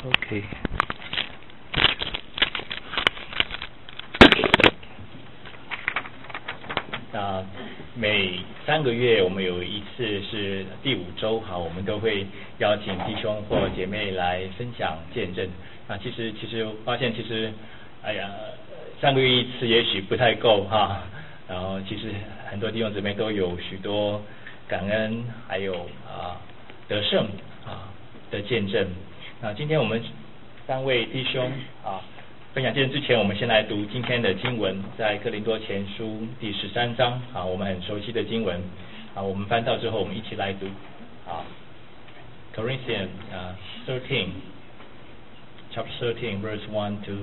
OK。 每3个月我们有一次是第5周，好，我们都会邀请弟兄或姐妹来分享见证。其实发现3个月一次也许不太够哈。然后其实很多弟兄姊妹都有许多感恩，还有得胜的见证。今天我们3位弟兄分享见证之前，我们先来读今天的经文，在哥林多前书第13章我们很熟悉的经文我们翻到之后，我们一起来读Corinthians 13 chapter 13 verse 1 to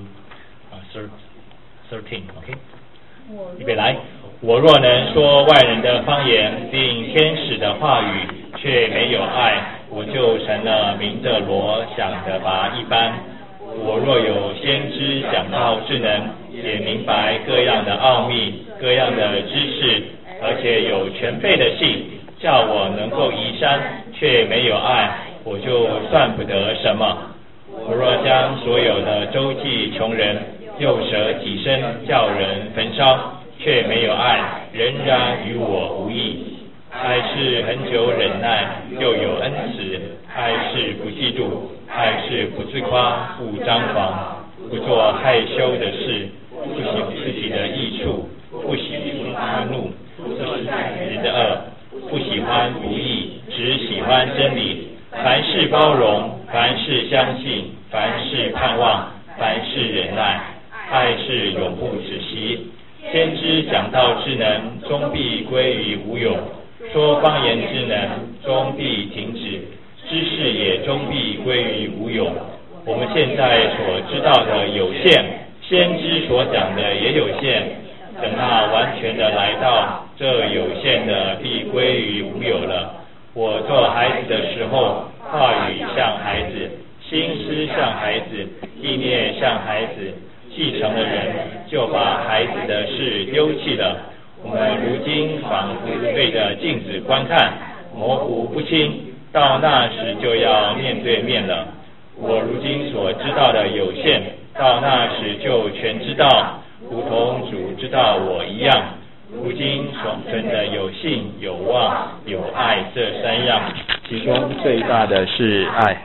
13 OK。预备来。我若能说外人的方言，并天使的话语，却没有爱，我就成了明的罗，想的拔一般。我若有先知讲道之能，也明白各样的奥秘，各样的知识，而且有全备的信，叫我能够移山，却没有爱，我就算不得什么。我若将所有的周济穷人，又舍己身叫人焚烧，却没有爱，仍然与我无益。爱是恒久忍耐，又有恩慈；爱是不嫉妒，爱是不自夸，不张狂，不做害羞的事，不喜自己的益处，不喜发怒，不是人的恶，不喜欢不义，只喜欢真理。凡事包容，凡事相信，凡事盼望，凡事忍耐。爱是永不止息。先知讲道之能，终必归于无有；说方言之能，终必停止；知识也终必归于无有。我们现在所知道的有限，先知所讲的也有限。等那完全的来到，这有限的必归于无有了。我做孩子的时候，话语像孩子，心思像孩子，意念像孩子。继承的人就把孩子的事丢弃了。我们如今仿佛对着镜子观看，模糊不清，到那时就要面对面了。我如今所知道的有限，到那时就全知道，如同主知道我一样。如今所存的有信、有望、有爱这3样，其中最大的是爱。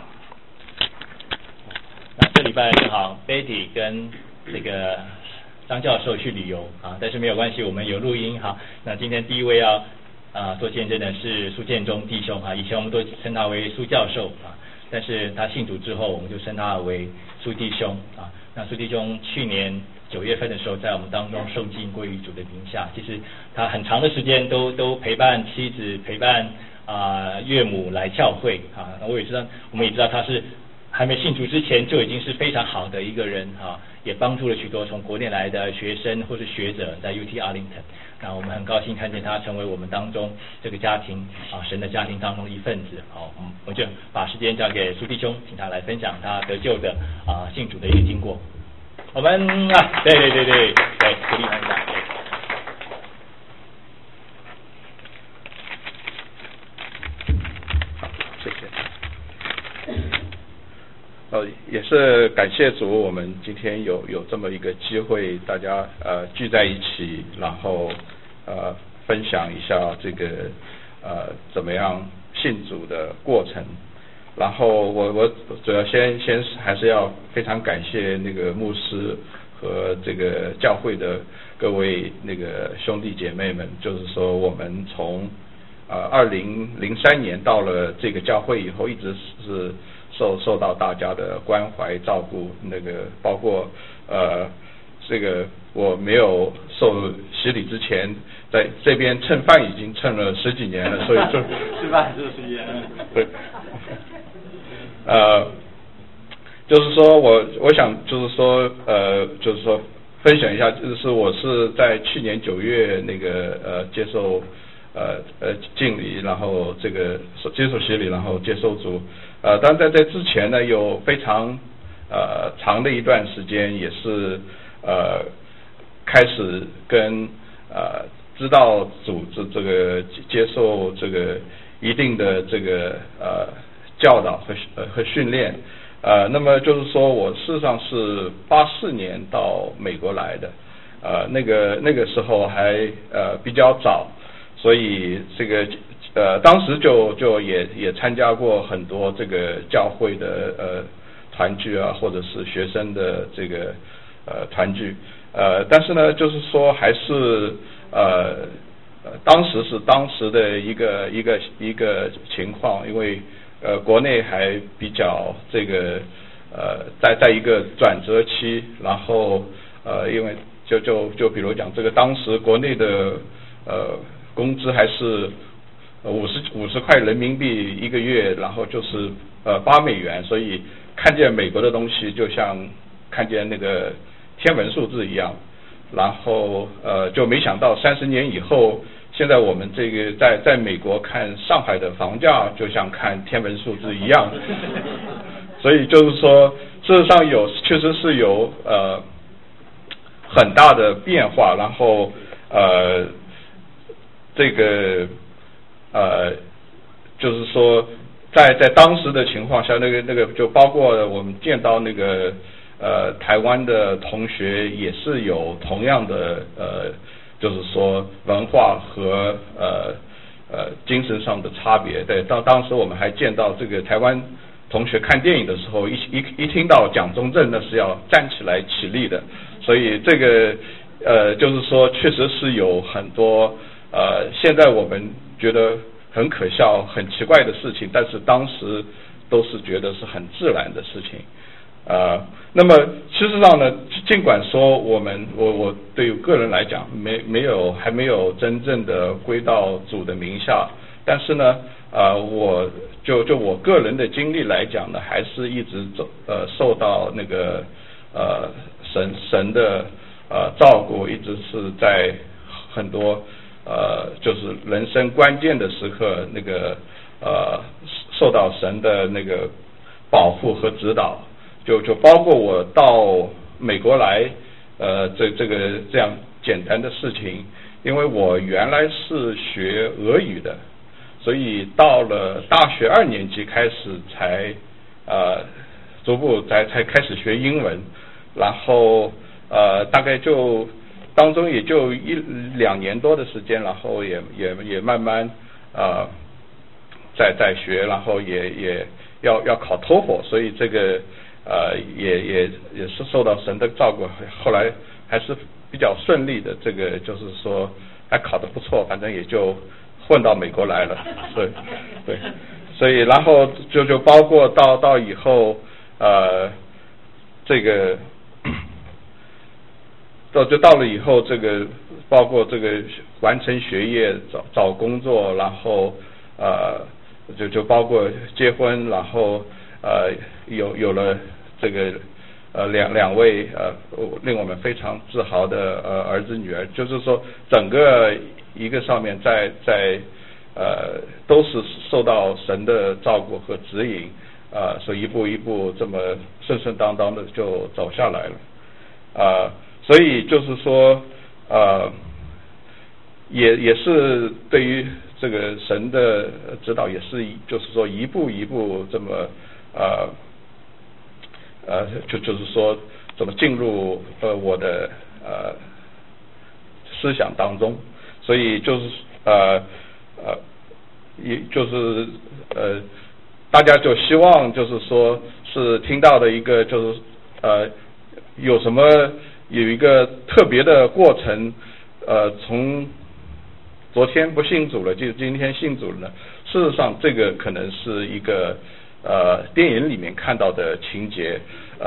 这礼拜正好 Betty 跟这个张教授去旅游但是没有关系，我们有录音那今天第一位要做见证的是苏建中弟兄以前我们都称他为苏教授但是他信主之后，我们就称他为苏弟兄那苏弟兄去年9月份的时候，在我们当中受浸归于主的名下。其实他很长的时间都陪伴妻子，陪伴岳母来教会我们也知道他是还没信主之前就已经是非常好的一个人也帮助了许多从国内来的学生或是学者在 UT Arlington。那我们很高兴看见他成为我们当中这个家庭神的家庭当中的一份子。好，我们就把时间交给苏弟兄，请他来分享他得救的信主的一个经过。我们对，鼓励他一下。 谢谢。也是感谢主，我们今天有这么一个机会，大家聚在一起，然后分享一下这个怎么样信主的过程。然后我主要先还是要非常感谢那个牧师和这个教会的各位那个兄弟姐妹们，就是说我们从2003年到了这个教会以后，一直是受到大家的关怀照顾，那个包括这个我没有受洗礼之前，在这边蹭饭已经蹭了10几年了，所以就吃饭是10年了。 对，就是说我想就是说分享一下，就是我是在去年9月那个接受敬礼，然后这个接受洗礼，然后接受主。但在这之前呢，有非常长的一段时间，也是开始跟知道主这个接受这个一定的这个教导和训练， 那么就是说我事实上是84年到美国来的，那个时候还比较早，所以这个当时就也参加过很多这个教会的团聚啊，或者是学生的这个团聚，但是呢，就是说还是当时的一个情况，因为国内还比较这个在一个转折期，然后因为就比如讲这个当时国内的工资还是50块人民币一个月，然后就是8美元，所以看见美国的东西就像看见那个天文数字一样，然后就没想到30年以后，现在我们这个在美国看上海的房价就像看天文数字一样，所以就是说事实上确实是有很大的变化，然后这个就是说在当时的情况下，那个就包括我们见到那个台湾的同学也是有同样的就是说文化和精神上的差别。对，当时我们还见到这个台湾同学看电影的时候，一听到蒋中正那是要站起来起立的，所以这个就是说确实是有很多现在我们觉得很可笑很奇怪的事情，但是当时都是觉得是很自然的事情。那么事实上呢，尽管说我对个人来讲还没有真正的归到主的名下，但是呢我我个人的经历来讲呢，还是一直受到那个神的照顾，一直是在很多就是人生关键的时刻那个受到神的那个保护和指导，就包括我到美国来这样简单的事情，因为我原来是学俄语的，所以到了大学2年级开始才逐步才开始学英文，然后大概就当中也就1-2年多的时间，然后也慢慢在学，然后也要考TOEFL，所以这个也是受到神的照顾，后来还是比较顺利的，这个就是说还考得不错，反正也就混到美国来了，对，所以然后就包括到以后这个就到了以后，这个包括这个完成学业、找工作，然后就包括结婚，然后有了这个两位令我们非常自豪的儿子女儿，就是说整个一个上面在都是受到神的照顾和指引，所以一步一步这么顺当当的就走下来了，所以就是说也是对于这个神的指导，也是就是说一步一步这么就是说怎么进入我的思想当中，所以就是也就是大家就希望就是说是听到的一个就是有什么有一个特别的过程，从昨天不信主了，就今天信主了呢。事实上，这个可能是一个电影里面看到的情节，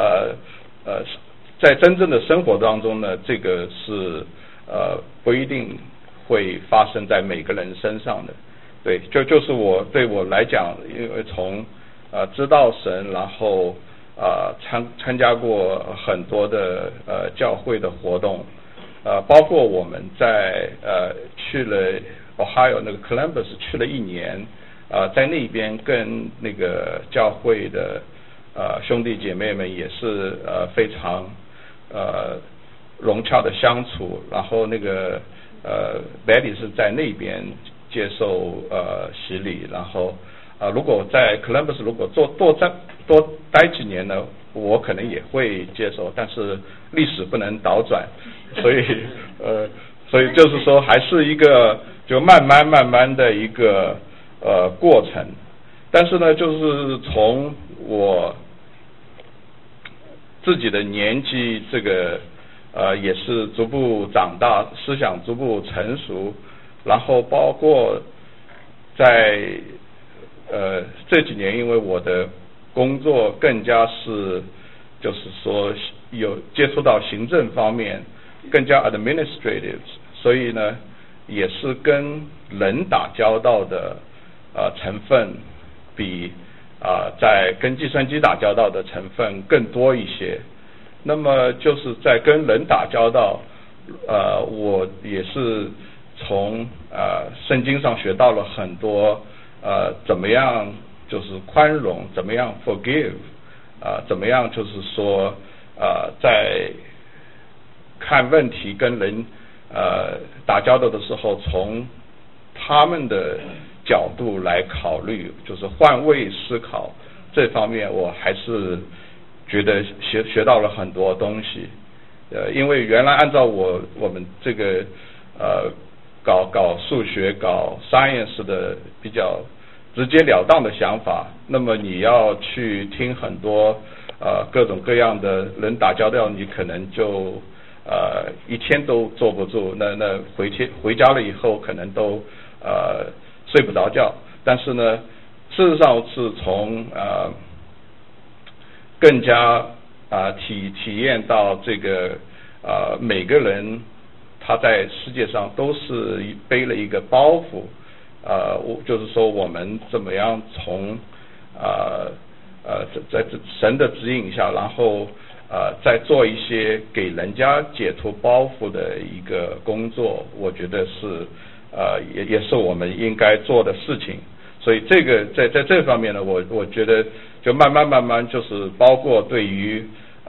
在真正的生活当中呢，这个是不一定会发生在每个人身上的。对，就是对我来讲，因为从知道神，然后参加过很多的教会的活动，包括我们在去了 Ohio 那个 Columbus 去了1年，在那边跟那个教会的兄弟姐妹们也是非常融洽的相处，然后那个Betty 是在那边接受洗礼，然后如果在 Columbus 如果多待几年呢，我可能也会接受，但是历史不能倒转，所以就是说还是一个就慢慢的一个过程。但是呢，就是从我自己的年纪这个也是逐步长大，思想逐步成熟，然后包括在这几年，因为我的工作更加是就是说有接触到行政方面，更加 administrative， 所以呢也是跟人打交道的成分比在跟计算机打交道的成分更多一些。那么就是在跟人打交道，我也是从圣经上学到了很多怎么样就是宽容，怎么样 forgive， 怎么样就是说在看问题跟人打交道的时候，从他们的角度来考虑，就是换位思考这方面，我还是觉得学到了很多东西。因为原来按照我们这个搞数学搞 science 的比较直截了当的想法，那么你要去听很多各种各样的人打交道，你可能就一天都坐不住，那回家了以后可能都睡不着觉。但是呢，事实上是从更加体验到这个每个人他在世界上都是背了一个包袱，就是说我们怎么样从在神的指引下，然后再做一些给人家解除包袱的一个工作，我觉得是也是我们应该做的事情。所以这个在这方面呢，我觉得就慢慢就是包括对于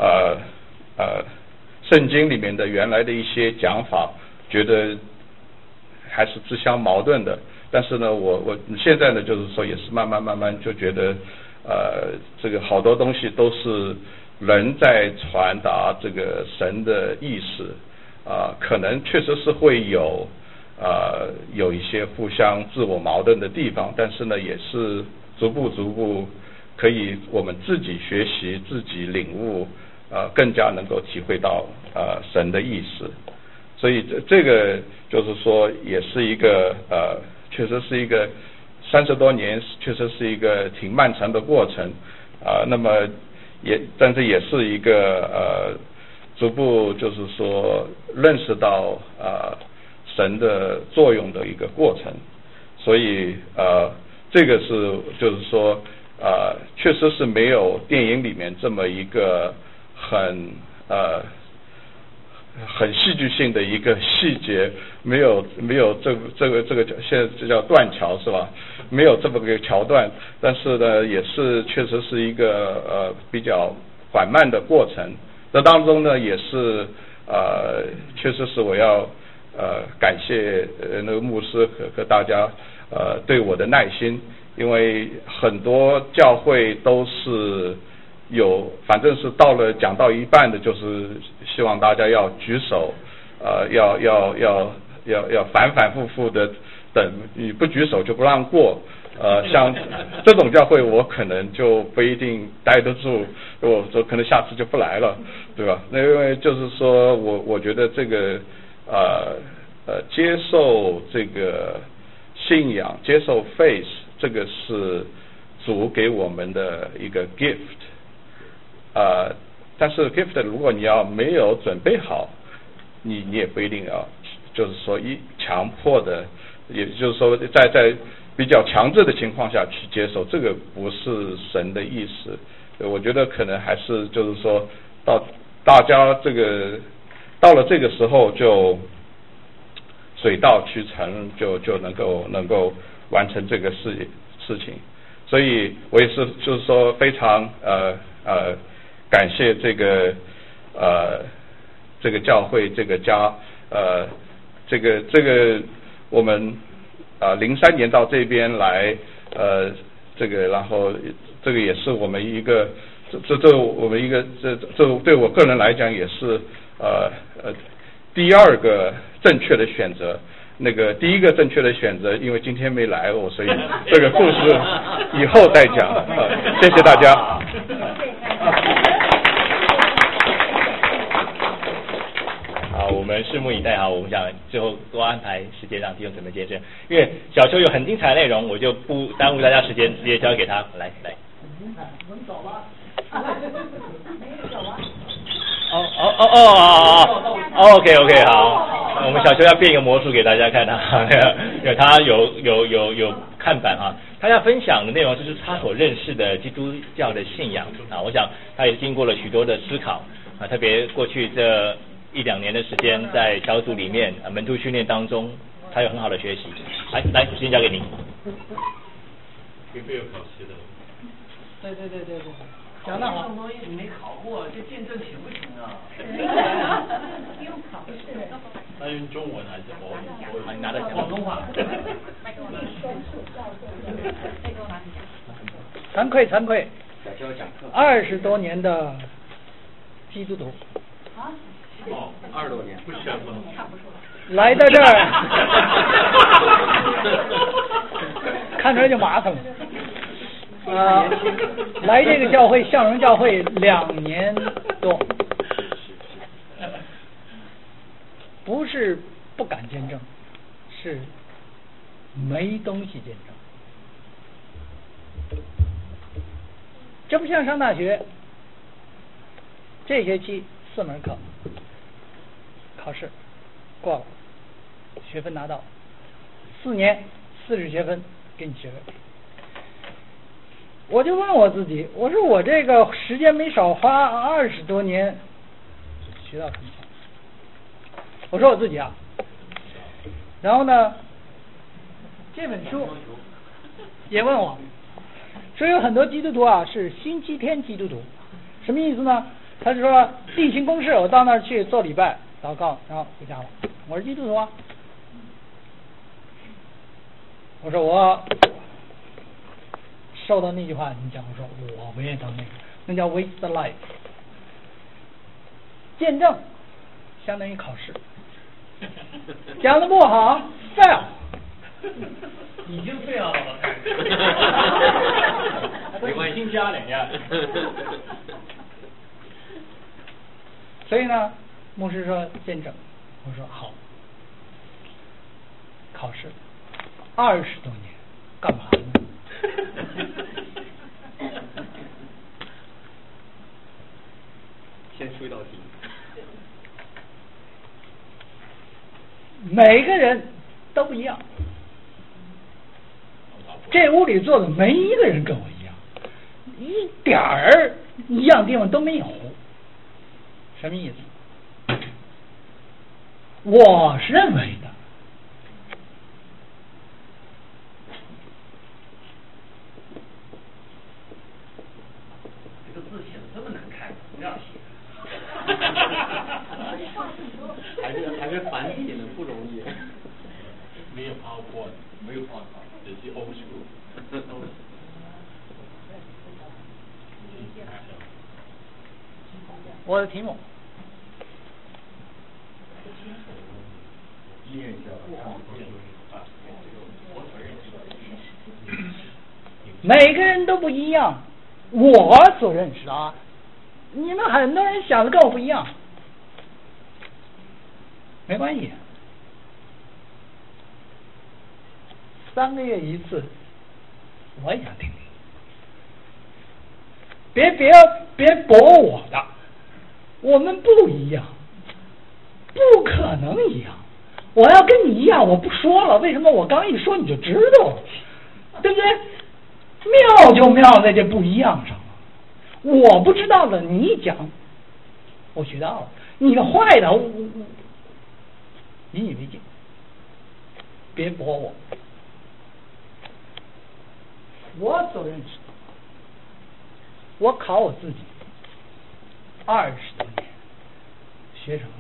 圣经里面的原来的一些讲法，觉得还是自相矛盾的。但是呢，我现在呢，就是说也是慢慢就觉得这个好多东西都是人在传达这个神的意思，可能确实是会有一些互相自我矛盾的地方，但是呢，也是逐步可以我们自己学习，自己领悟，更加能够体会到神的意思。所以这个就是说，也是一个确实是一个30多年，确实是一个挺漫长的过程那么但是也是一个逐步就是说认识到神的作用的一个过程。所以这个是就是说确实是没有电影里面这么一个很戏剧性的一个细节，没有这个现在这叫断桥是吧？没有这么个桥段，但是呢，也是确实是一个比较缓慢的过程。这当中呢，也是确实是我要感谢那个牧师和大家对我的耐心，因为很多教会都是反正是讲到一半的，就是希望大家要举手，要反复的等，你不举手就不让过。像这种教会，我可能就不一定待得住，我说可能下次就不来了，对吧？那因为就是说我觉得这个接受这个信仰，接受 faith， 这个是主给我们的一个 gift。但是 gift 如果你要没有准备好，你也不一定要，就是说强迫的，也就是说在比较强制的情况下去接受，这个不是神的意思。我觉得可能还是就是说大家这个到了这个时候就水到渠成，就能够完成这个事情。所以我也是就是说非常感谢这个教会这个家这个我们03年到这边来这个然后这个也是我们一个这我们一个这对我个人来讲也是第二个正确的选择。那个第一个正确的选择，因为今天没来我，所以这个故事以后再讲。谢谢大家。 好，我们拭目以待。好，我们想最后多安排时间让弟兄姊妹见证，因为小秋有很精彩的内容，我就不耽误大家时间，直接交给他。来。 我们走吧。 OK， 好，我们小秋要变一个魔术给大家看哈，因为他有看板哈，他要分享的内容就是他所认识的基督教的信仰啊，我想他也经过了许多的思考啊，特别过去这1-2年的时间在小组里面门徒训练当中，他有很好的学习。来，时间交给您。 会有考试的。 对。讲得好。 东西你没考过，这见证行不行啊？ 不用考试。 那用中文还是国语？ 你拿着广东话。 惭愧，20多年的基督徒。 20多年，不炫富。 来到这儿，看出来就麻烦了。来这个教会向荣教会2年多，不是不敢见证，是没东西见证。这不像上大学，这学期4门课，考试过了，学分拿到，4年40学分给你学位。我就问我自己，我说我这个时间没少花，20多年学到什么？我说我自己啊，然后呢，这本书也问我，说有很多基督徒啊是星期天基督徒，什么意思呢？他是说例行公事，我到那儿去做礼拜、祷告，然后回家了。我是基督徒啊，我说我受到那句话你讲，我说我不愿意当那叫 waste the life。 见证相当于考试，讲的不好 fail， 已经fail 了， 没关系，新加2样。 所以呢，牧师说见证，我说好。考试20多年，干嘛呢？ 先出一道题。 每个人都不一样，这屋里坐的没一个人跟我一样，一点儿一样地方都没有。什么意思？我是认为的， 这个字写的这么难看，不要写。还是繁体的不容易。没有 PowerPoint， 没有 PowerPoint， 只是 old school。 我的题目。每个人都不一样，我所认识的啊，你们很多人想的跟我不一样，没关系，3个月一次，我也想听听，别驳我的，我们不一样，不可能一样，我要跟你一样，我不说了，为什么？我刚一说你就知道了，对不对？妙就妙在这不一样上了，我不知道的你一讲，我学到了，你的坏的我引以为戒，别驳我。我所认识的，我考我自己20多年，学成了。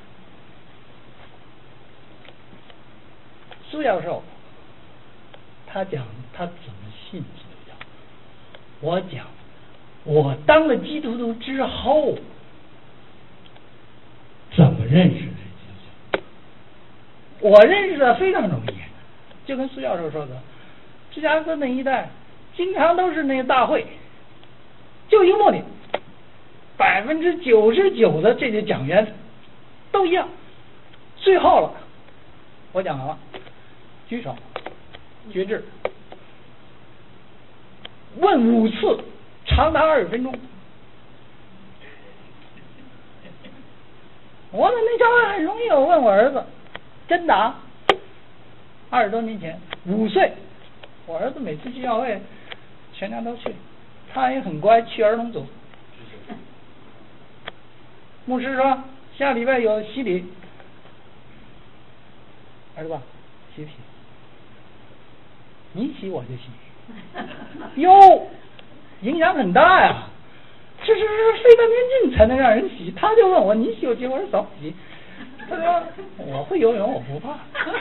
苏教授他讲他怎么信基督教，我讲我当了基督徒之后怎么认识的基督教。我认识的非常容易，就跟苏教授说的，芝加哥那一带经常都是那个大会，就一个目的，99%的这些讲员都一样。最后了，我讲完了，举手，决志，问5次，长达20分钟。我的那教会很容易，我问我儿子，真的啊，20多年前，5岁，我儿子每次去教会，全家都去，他也很乖，去儿童组。牧师说下礼拜有洗礼，儿子洗不洗？你洗我就洗。哟，影响很大呀！这是费半天劲才能让人洗，他就问我你洗我洗，我说走洗。他说我会游泳，我不怕。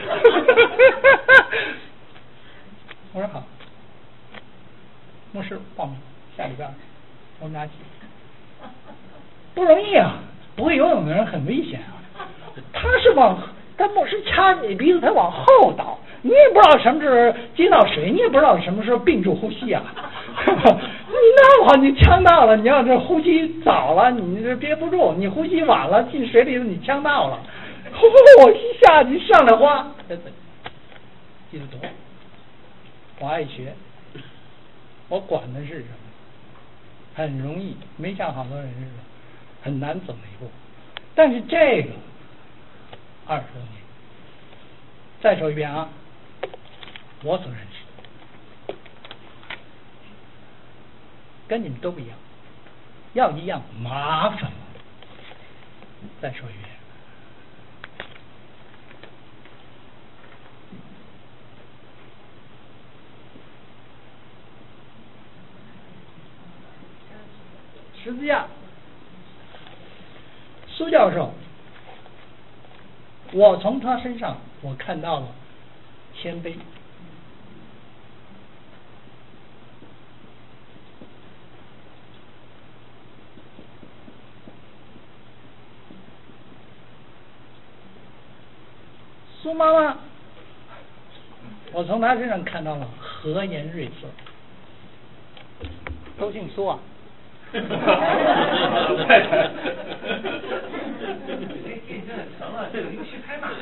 我说好，牧师报名，下礼拜我们俩洗。不容易啊，不会游泳的人很危险啊。他牧师掐你鼻子，他往后倒，你也不知道什么时候接到水，你也不知道什么时候屏住呼吸啊。你那好，你呛到了，你要是呼吸早了，你这憋不住；你呼吸晚了，进水里头你呛到了。我一下去上来花，记得多。我爱学，我管的是什么？很容易，没像好多人似的，很难走一步。但是这个20多年，再说一遍啊，我所认识的，跟你们都不一样，要一样麻烦了。再说一遍，十字架，苏教授，我从他身上我看到了谦卑。苏妈妈，我从她身上看到了和颜悦色。都姓苏啊。成了，这个游戏太难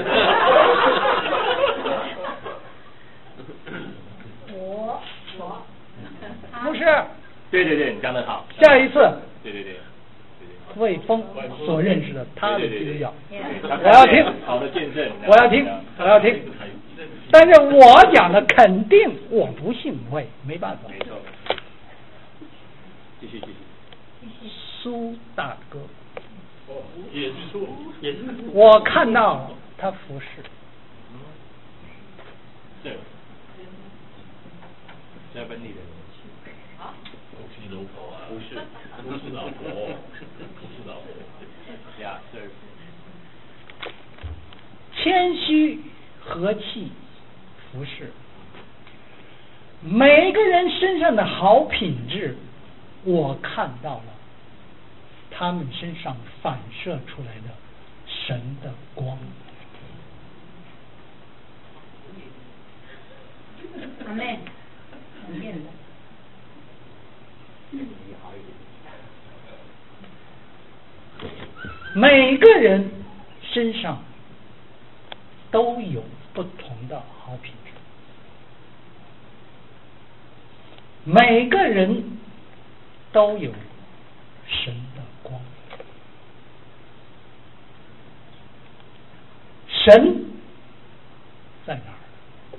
我不是。 对，你讲得好。 下一次。 对。 魏峰所认识的他的基督教， 我要听。 好的见证。 我要听。但是我讲的肯定我不信魏，没办法。 没错。继续。 苏大哥。 也是。 我看到了他服侍。 对。在本地人。不是老婆。呀，对。 谦虚和气服侍，每个人身上的好品质，我看到了，他们身上反射出来的神的光。 阿妹，你念的。 每个人身上都有不同的好品质，每个人都有神的光。神在哪儿？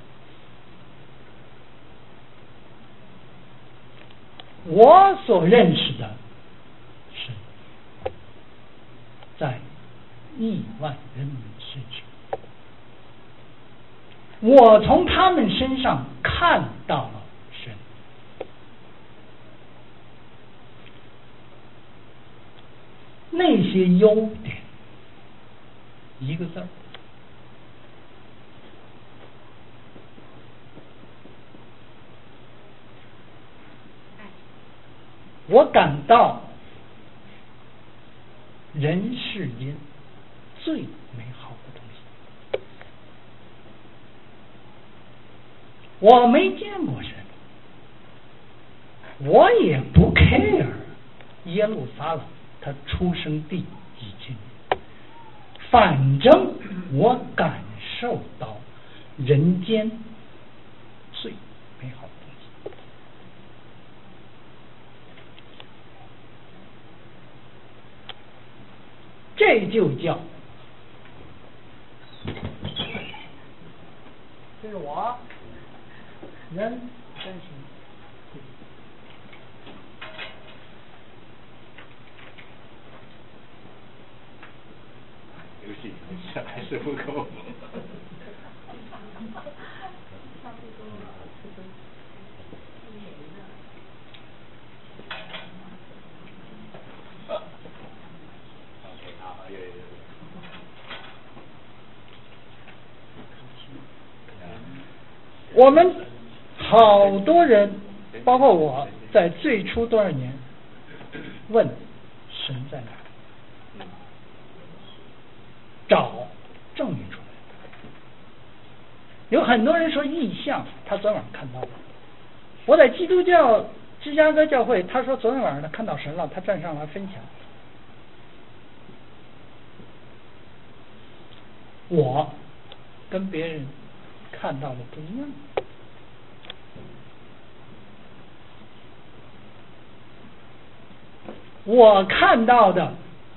我所认识的神在亿万人民身上，我从他们身上看到了神。那些优点，一个字儿， 我感到人世间最美好的东西。我没见过神，我也不 care 耶路撒冷它出生地几千年，反正我感受到人间最美好的东西。这就叫，这是我人真实。 游戏还是不够。 我们好多人，包括我在最初多少年，问神在哪儿，找证明出来。有很多人说异象，他昨晚看到了。我在基督教芝加哥教会，他说昨天晚上他看到神了，他站上来分享。我跟别人看到的不一样。我看到的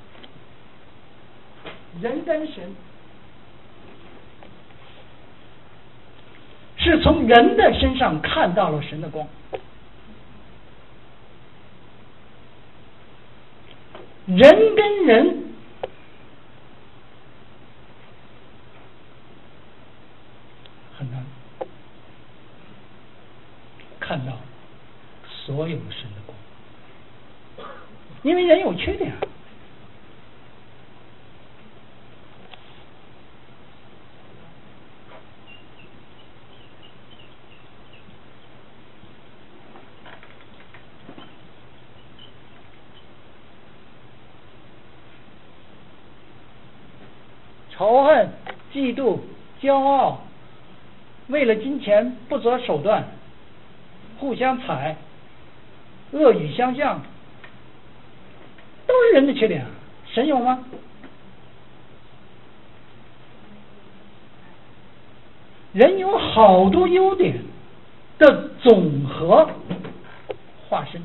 人跟神是从人的身上看到了神的光，人跟人很难看到所有神的光，因为人有缺点。仇恨、嫉妒、骄傲，为了金钱不择手段，互相踩，恶语相向，都是人的缺点。神有吗？人有好多优点的总和化身。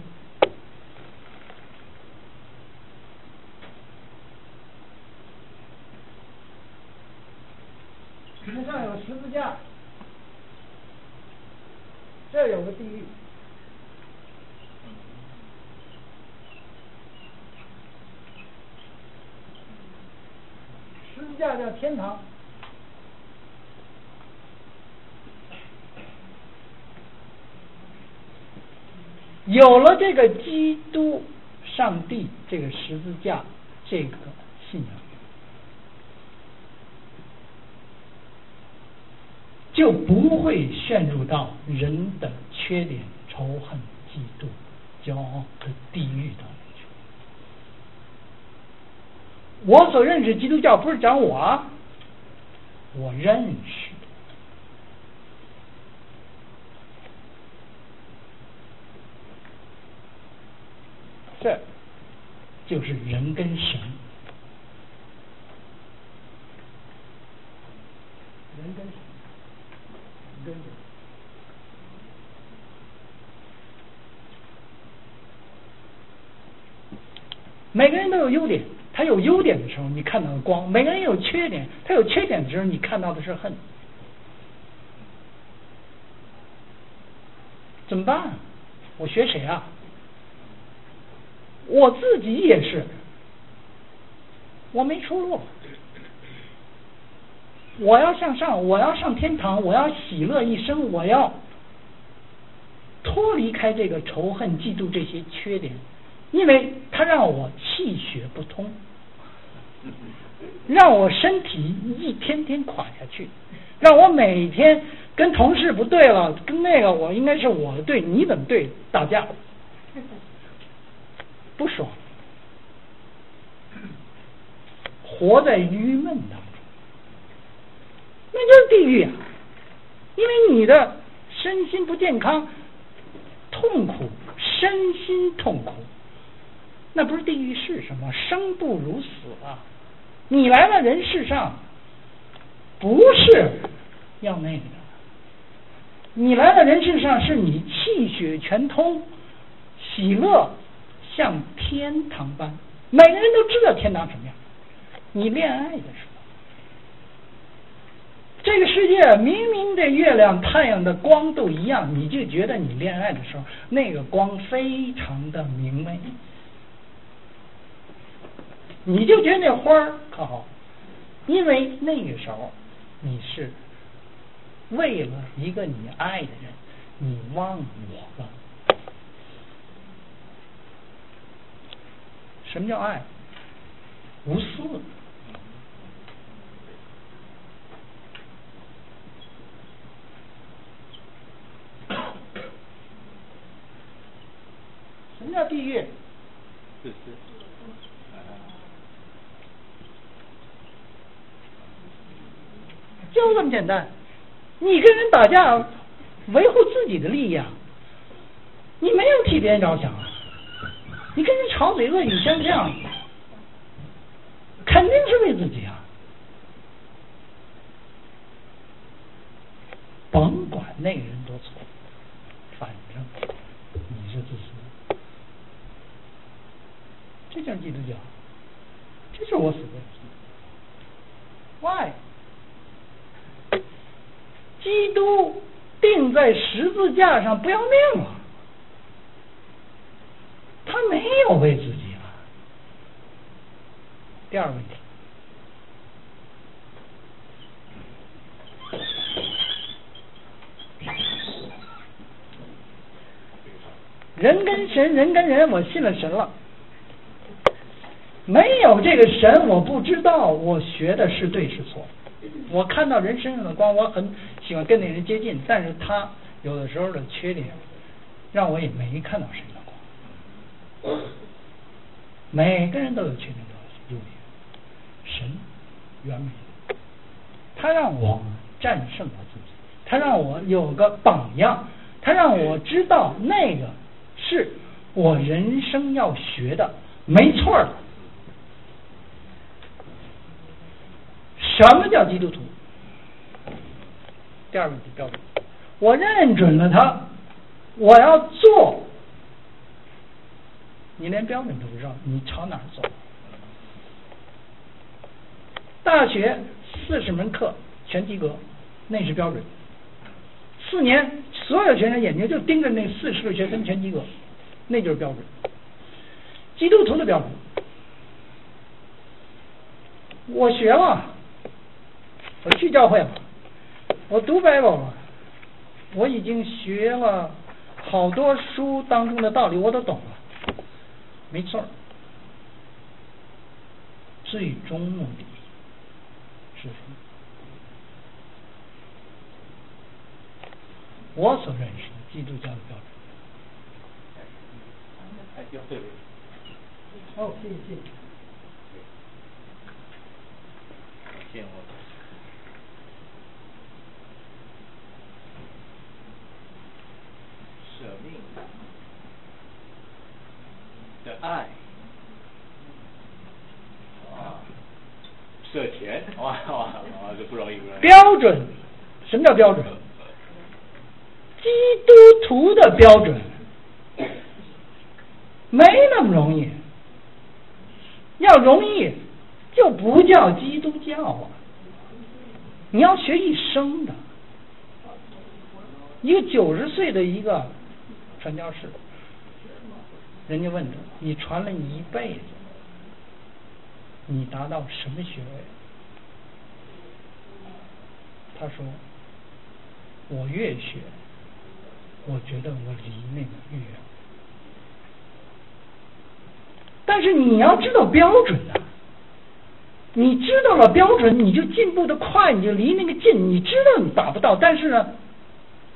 天上有十字架，这有个地狱。十字架叫天堂。有了这个基督、上帝这个十字架这个信仰，就不会陷入到人的缺点、仇恨、嫉妒、骄傲的地狱当中去。我所认识基督教不是讲我啊，我认识的。这就是人跟神，人跟神。每个人都有优点，他有优点的时候你看到的光，每个人有缺点，他有缺点的时候你看到的是恨。怎么办？我学谁啊？我自己也是，我没出路。我要向上，我要上天堂，我要喜乐一生，我要脱离开这个仇恨、嫉妒这些缺点，因为它让我气血不通，让我身体一天天垮下去，让我每天跟同事不对了，跟那个我应该是我的对，你怎么对，打架。 不爽，活在郁闷当中，那就是地狱啊！因为你的身心不健康，痛苦，身心痛苦，那不是地狱是什么？生不如死啊！你来了人世上，不是要那个的，你来了人世上是你气血全通，喜乐像天堂般。每个人都知道天堂什么样。你恋爱的时候，这个世界明明这月亮太阳的光都一样，你就觉得你恋爱的时候那个光非常的明媚，你就觉得那花儿可好，因为那个时候你是为了一个你爱的人，你忘我了。什么叫爱？无私。什么叫地狱？ 自私。 就这么简单。你跟人打架，维护自己的利益啊，你没有替别人着想啊。你跟人吵嘴恶语相向，肯定是为自己啊。甭管那个人多错，反正你是自私。这叫基督教，这就是我所谓的 Why？ 基督钉在十字架上不要命了，他没有为自己了。第二个问题，人跟神，人跟人，我信了神了。没有这个神，我不知道我学的是对是错。我看到人身上的光，我很喜欢跟那人接近，但是他有的时候的缺点，让我也没看到神的光。每个人都有缺点，都有优点。神完美，他让我战胜了自己，他让我有个榜样，他让我知道那个是我人生要学的，没错的。什么叫基督徒？第二个问题标准，我认准了他，我要做，你连标准都不知道，你朝哪儿走？大学40门课全及格，那是标准。4年所有学生眼睛就盯着那40个学分全及格，那就是标准。基督徒的标准，我学了。我去教会了，我读 Bible 了，我已经学了好多书当中的道理，我都懂了，没错。最终目的是什么？我所认识的基督教的标准。哦，谢谢。 见我。舍命的爱，舍钱，哇，这不容易。 标准，什么叫标准？基督徒的标准没那么容易，要容易就不叫基督教啊！你要学一生的。一个90岁的一个传教士，人家问他：“你传了你一辈子，你达到什么学位？”他说：“我越学，我觉得我离那个越远。”但是你要知道标准啊，你知道了标准，你就进步的快，你就离那个近。你知道你达不到，但是呢，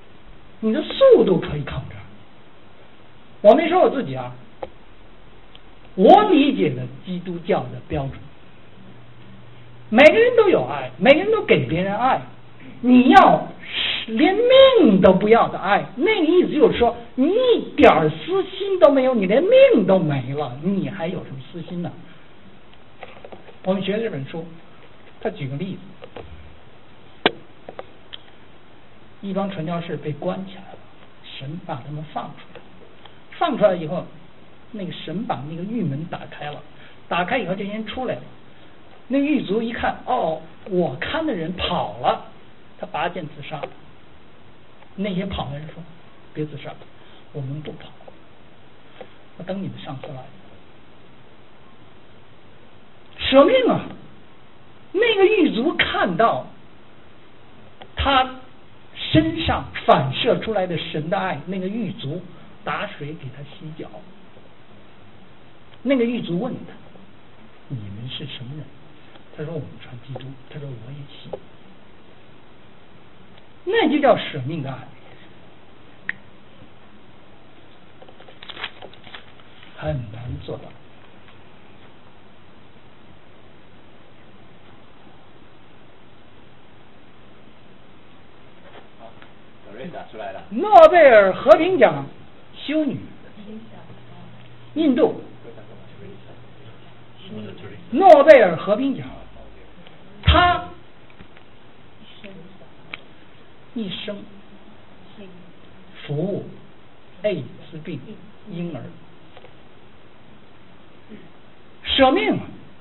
你的速度可以控制。我没说我自己啊， 我理解的基督教的标准。每个人都有爱，每个人都给别人爱，你要连命都不要的爱，那个意思就是说你一点私心都没有，你连命都没了，你还有什么私心呢？我们学这本书，他举个例子，一帮传教士被关起来了，神把他们放出来，放出来以后，那个神把那个狱门打开了，打开以后这些人出来了，那狱卒一看，哦，我看的人跑了，他拔剑自杀了。那些跑的人说：“别自杀，我们不跑，我等你们上司来。”舍命啊！那个狱卒看到他身上反射出来的神的爱，那个狱卒打水给他洗脚。那个狱卒问他：“你们是什么人？”他说：“我们传基督。”他说：“我也信。”那就叫舍命的爱，很难做到。 有人打出来了。 诺贝尔和平奖修女，印度。诺贝尔和平奖，他一生服务艾滋病婴儿，舍命。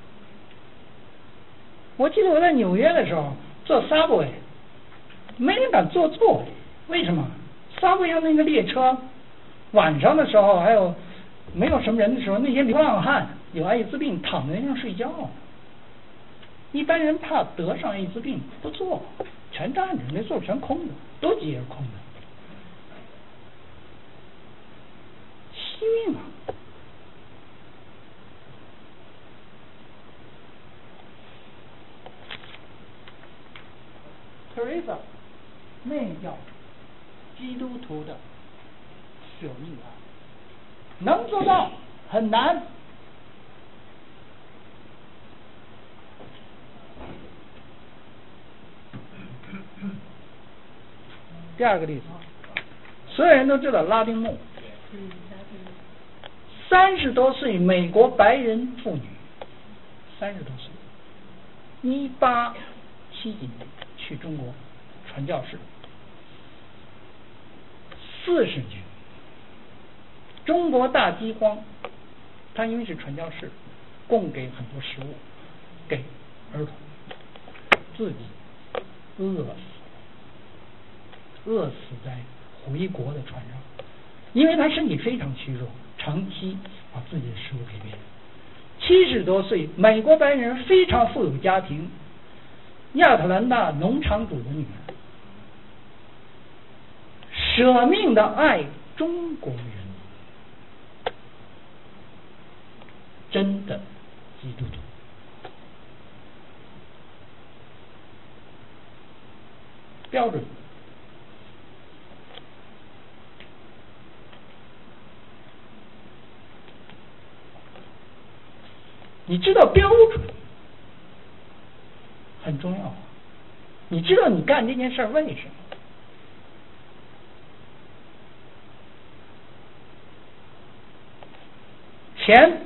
我记得我在纽约的时候坐 subway， 没人敢坐座位，为什么 ？subway 上那个列车晚上的时候，还有没有什么人的时候，那些流浪汉有艾滋病躺在那上睡觉，一般人怕得上艾滋病不坐，全站着，那座全空的，都挤着空的，惜命啊！Teresa， 那叫基督徒的舍命爱，能做到很难。第二个例子，所有人都知道拉丁木，30多岁美国白人妇女，30多岁，1870年去中国传教士，40年，中国大饥荒，他因为是传教士，供给很多食物给儿童，自己饿死在回国的船上，因为他身体非常虚弱，长期把自己的食物给别人。70多岁美国白人非常富有家庭，亚特兰大农场主的女儿，舍命的爱中国人，真的基督徒。标准你知道标准很重要，你知道你干这件事为什么？钱，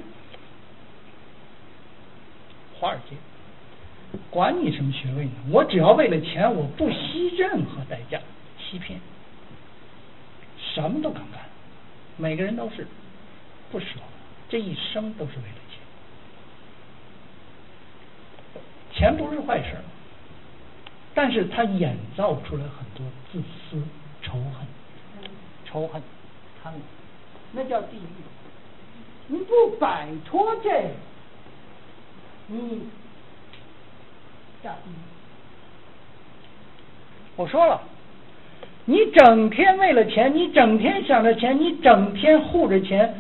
华尔街，管你什么学位呢？我只要为了钱，我不惜任何代价欺骗，什么都敢干。每个人都是不舍，这一生都是为了钱。钱不是坏事，但是它演造出来很多自私、仇恨、贪婪，那叫地狱。你不摆脱这个，你下地狱。我说了，你整天为了钱，你整天想着钱，你整天护着钱，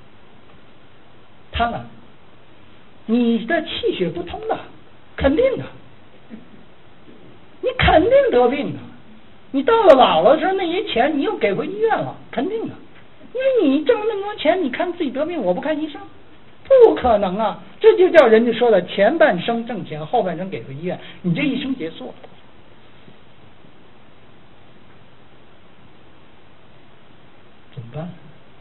贪婪，你的气血不通的，肯定的，你肯定得病的。你到了老了时候，那些钱你又给回医院了，肯定的。因为你挣那么多钱，你看自己得病，我不看医生， 不可能啊！这就叫人家说的前半生挣钱，后半生给个医院，你这一生结束了。怎么办？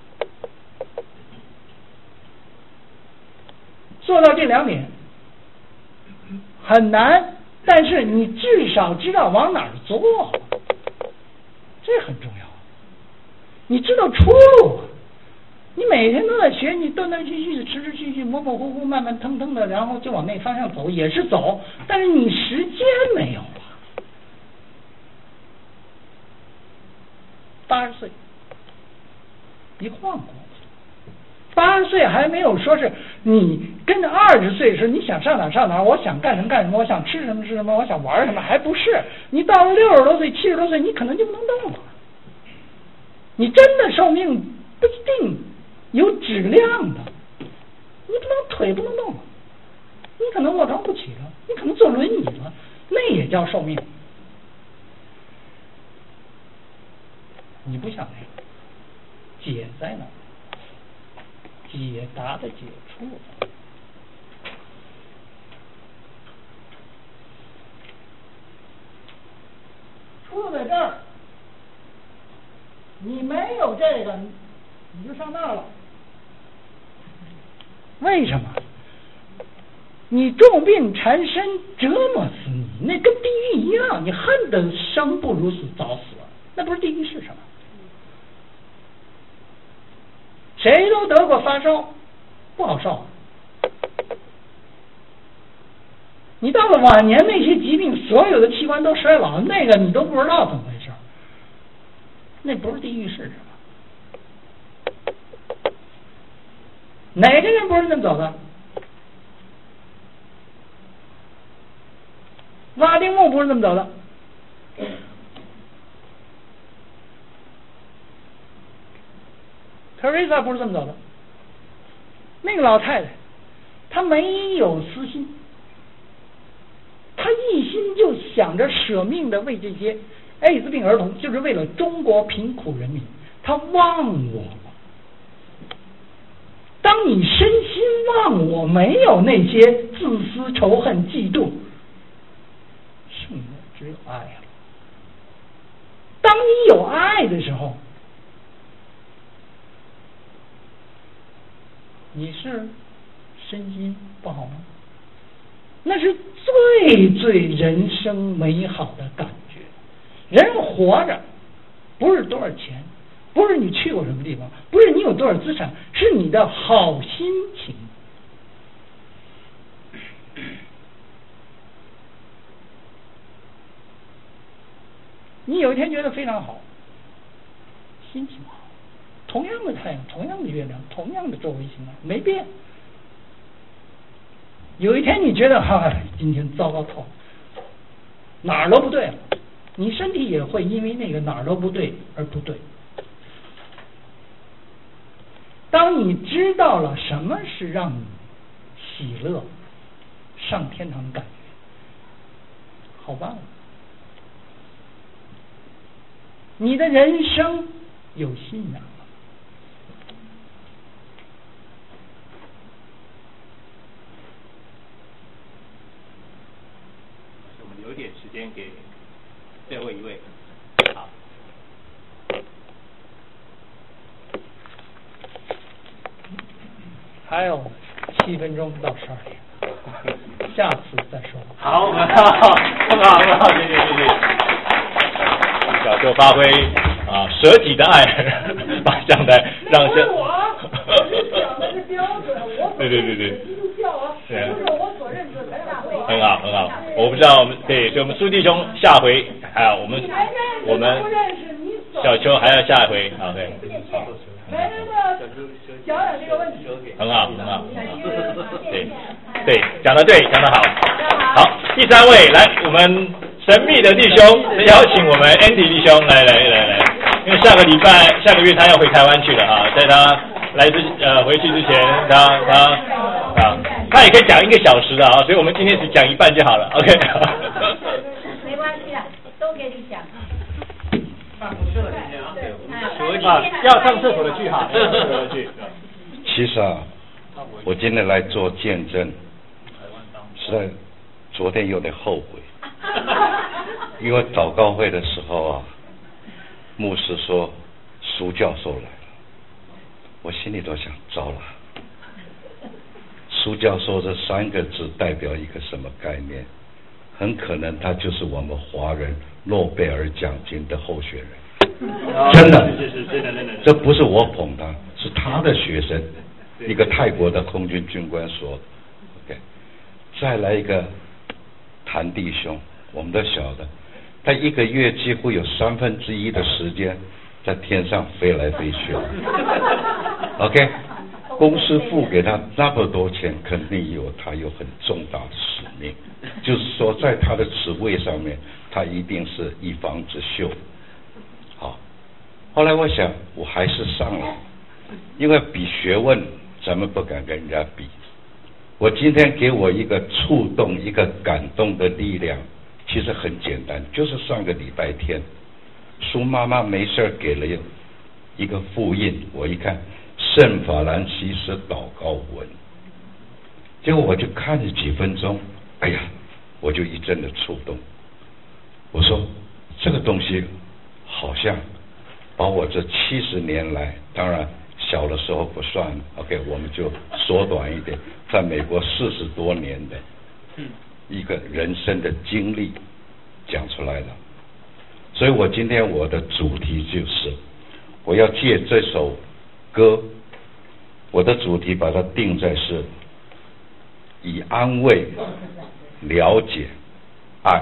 做到这2点很难，但是你至少知道往哪儿做，这很重要。你知道出路，你每天都在学，你断断续续的、持持续续、模模糊糊、慢慢腾腾的，然后就往那方向走，也是走，但是你时间没有了。80岁一晃过去，80岁还没有说是你跟着20岁时你想上哪上哪，我想干什么干什么，我想吃什么吃什么，我想玩什么，还不是。你到了60多岁、70多岁，你可能就不能动了。你真的寿命不一定有质量的，你不能腿不能动了，你可能卧床不起了，你可能坐轮椅了，那也叫寿命。你不想那个，解在哪？解答的解处。出路在这儿，你没有这个，你就上那儿了。为什么？你重病缠身，折磨死你，那跟地狱一样，你恨得生不如死，早死了，那不是地狱是什么？谁都得过发烧，不好受。你到了晚年，那些疾病，所有的器官都衰老，那个你都不知道怎么回事，那不是地狱是什么？哪个人不是那么走的？拉丁木不是那么走的。特蕾莎不是这么走的，那个老太太，她没有私心，她一心就想着舍命的为这些艾滋病儿童，就是为了中国贫苦人民，她忘我了。当你身心忘我，没有那些自私、仇恨、嫉妒，剩的只有爱了。当你有爱的时候，你是身心不好吗？那是最最人生美好的感觉。人活着不是多少钱，不是你去过什么地方，不是你有多少资产，是你的好心情。你有一天觉得非常好，心情好，同样的太阳，同样的月亮，同样的周围星啊，没变。有一天你觉得今天糟糕透了，哪儿都不对了，你身体也会因为那个哪儿都不对而不对。当你知道了什么是让你喜乐、上天堂的感觉，好办了，你的人生有信仰了。 我们留点时间给最后一位。好。 还有7分钟到12点，下次再说。 好，很好，很好，谢谢。小秀发挥舍己的爱，把将来让我讲的是标准，我对， 基督教啊，就是我所认知的才下回。 很好。我不知道我们对，所以我们苏弟兄下回我们小秋还要下一回，好，对，好。 来那个讲讲这个问题。 很好。对，讲得对，讲得好。好，第3位来，我们神秘的弟兄邀请我们 Andy 弟兄来，因为下个月他要回台湾去了啊，在他回去之前，他也可以讲1个小时的啊，所以我们今天只讲一半就好了 ，OK。 没关系的，都给你讲。 办公室了今天啊，要上厕所的去哈， 其实我今天来做见证，实在昨天有点后悔，因为祷告会的时候啊，牧师说苏教授来了，我心里都想糟了。苏教授这3个字代表一个什么概念？很可能他就是我们华人诺贝尔奖金的候选人。真的，这不是我捧他，是他的学生，一个泰国的空军军官说的。OK， 再来一个谭弟兄，我们都晓得，他1个月几乎有1/3的时间在天上飞来飞去。OK， 公司付给他那么多钱，肯定他有很重大的使命，就是说在他的职位上面，他一定是一方之秀。好，后来我想我还是上了，因为比学问咱们不敢跟人家比。我今天给我一个触动、一个感动的力量，其实很简单，就是上个礼拜天，苏妈妈没事给了一个复印，我一看圣法兰西斯祷告文，结果我就看了几分钟，哎呀，我就一阵的触动。我说这个东西好像把我这70年来，当然小的时候不算 ，OK， 我们就缩短一点，在美国40多年的一个人生的经历讲出来了。所以我今天我的主题就是我要借这首歌，我的主题把它定在是以安慰、了解、爱，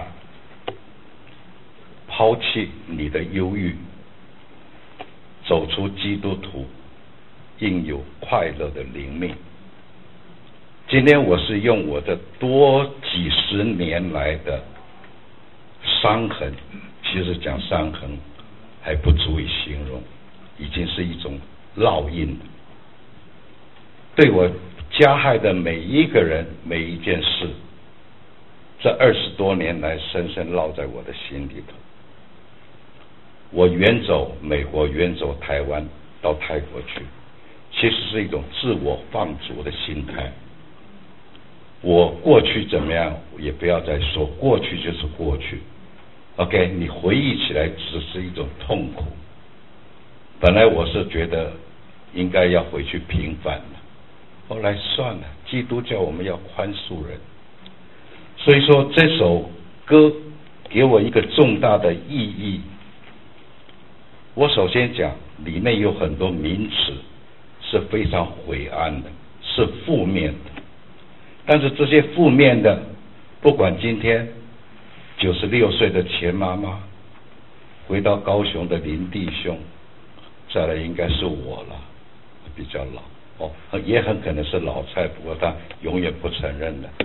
抛弃你的忧郁，走出基督徒应有快乐的灵命。今天我是用我的多几十年来的伤痕，其实讲伤痕还不足以形容，已经是一种烙印，对我加害的每一个人每一件事，这20多年来深深烙在我的心里头。我远走美国，远走台湾，到泰国去，其实是一种自我放逐的心态。我过去怎么样也不要再说，过去就是过去。OK， 你回忆起来只是一种痛苦。本来我是觉得应该要回去平反了，后来算了，基督教我们要宽恕人。所以说这首歌给我一个重大的意义。我首先讲里面有很多名词是非常晦暗的，是负面的，但是这些负面的，不管今天96岁的钱妈妈，回到高雄的林弟兄，再来应该是我了，比较老也很可能是老蔡，不过他永远不承认的。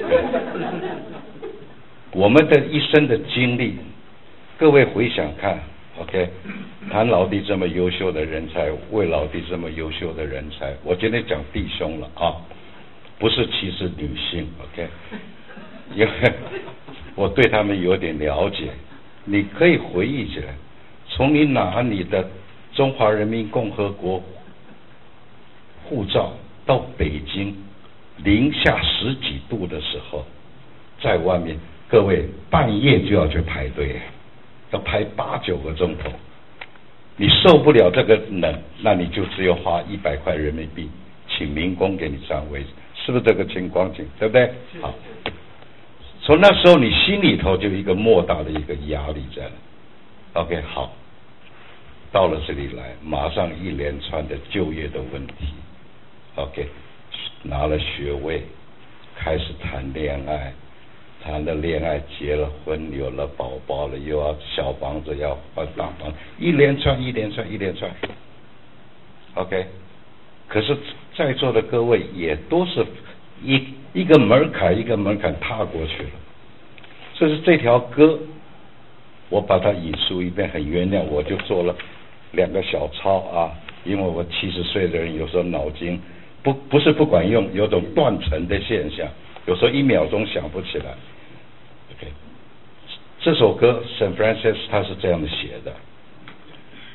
我们的一生的经历，各位回想看 ，OK， 谭老弟这么优秀的人才，魏老弟这么优秀的人才，我今天讲弟兄了啊，不是歧视女性 ，OK， 因为我对他们有点了解，你可以回忆起来，从你拿你的中华人民共和国护照到北京零下10几度的时候，在外面，各位半夜就要去排队，要排8、9个钟头，你受不了这个冷，那你就只有花100块人民币，请民工给你占位置，是不是这个情况？对不对？好，从那时候你心里头就有一个莫大的一个压力在了。OK， 好，到了这里来，马上一连串的就业的问题。OK， 拿了学位，开始谈恋爱，谈了恋爱，结了婚，有了宝宝了，又要小房子，要换大房子，一连串。OK， 可是在座的各位也都是一个门槛一个门槛踏过去了。这是这条歌，我把它引述一遍，很原谅，我就做了2个小抄啊，因为我70岁的人有时候脑筋不是不管用，有种断层的现象，有时候1秒钟想不起来。OK， 这首歌 Saint Francis 他是这样的写的，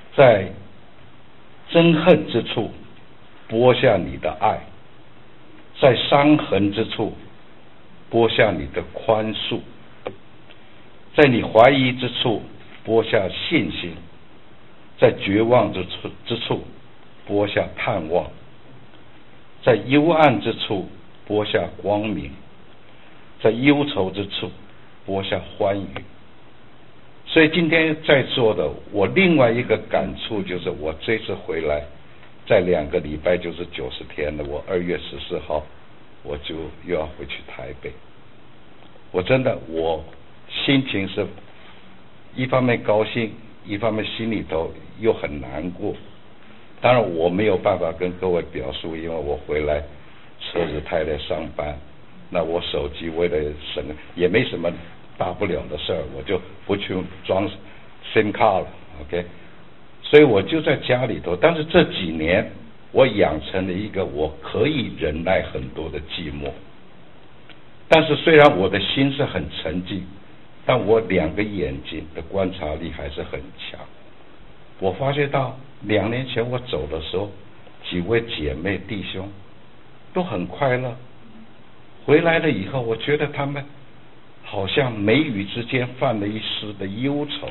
在憎恨之处播下你的爱， 在伤痕之处播下你的宽恕，在你怀疑之处播下信心，在绝望之处播下盼望，在幽暗之处播下光明，在忧愁之处播下欢愉。所以今天在座的我另外一个感触就是，我这次回来在2个礼拜就是90天了，我2月14号我就又要回去台北。我真的我心情是一方面高兴，一方面心里头又很难过。当然我没有办法跟各位表述，因为我回来车子开来上班，那我手机为了省也没什么大不了的事儿，我就不去装 SIM 卡了 ，OK。所以我就在家里头，但是这几年我养成了一个我可以忍耐很多的寂寞。但是虽然我的心是很沉静，但我2个眼睛的观察力还是很强。我发觉到2年前我走的时候，几位姐妹弟兄都很快乐，回来了以后，我觉得他们好像眉宇之间泛了一丝的忧愁。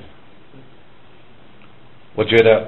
我觉得